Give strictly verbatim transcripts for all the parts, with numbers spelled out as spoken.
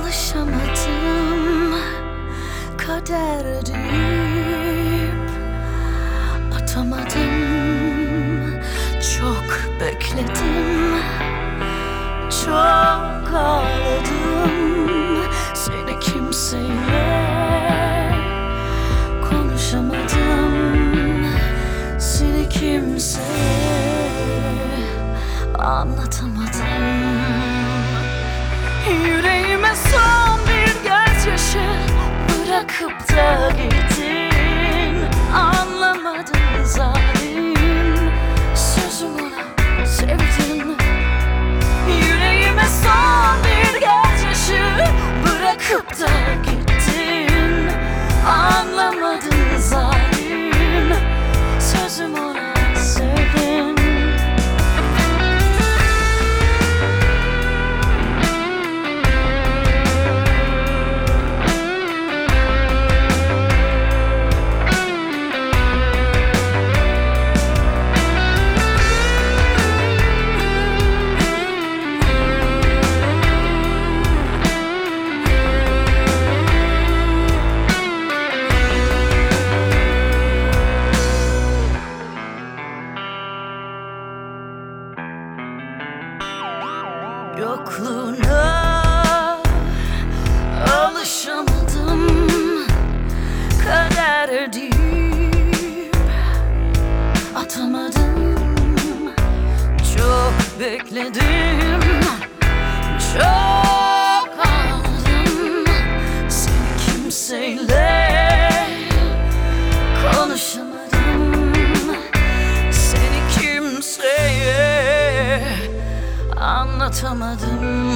Alışamadım kader deyip atamadım. Çok bekledim, çok ağladım. Seni kimseyle konuşamadım. Seni kimseye anlatamadım. Yüreğime son bir gözyaşı bırakıp da gittin. Anlamadın zalim, sözüm ona sevdin. Yüreğime son bir gözyaşı bırakıp da gittin. Anlamadın zalim, sözüm ona sevdin. Yokluğuna alışamadım kader deyip atamadım. Çok bekledim, çok ağladım. Seni kimseyle konuşamadım. Seni kimseye anlatamadım.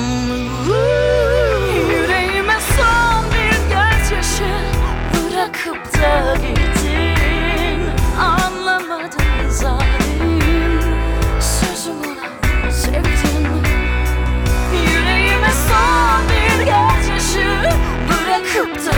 Yüreğime son bir gözyaşı bırakıp da gittin. Anlamadın zalim, sözüm ona sevdin. Yüreğime son bir gözyaşı bırakıp da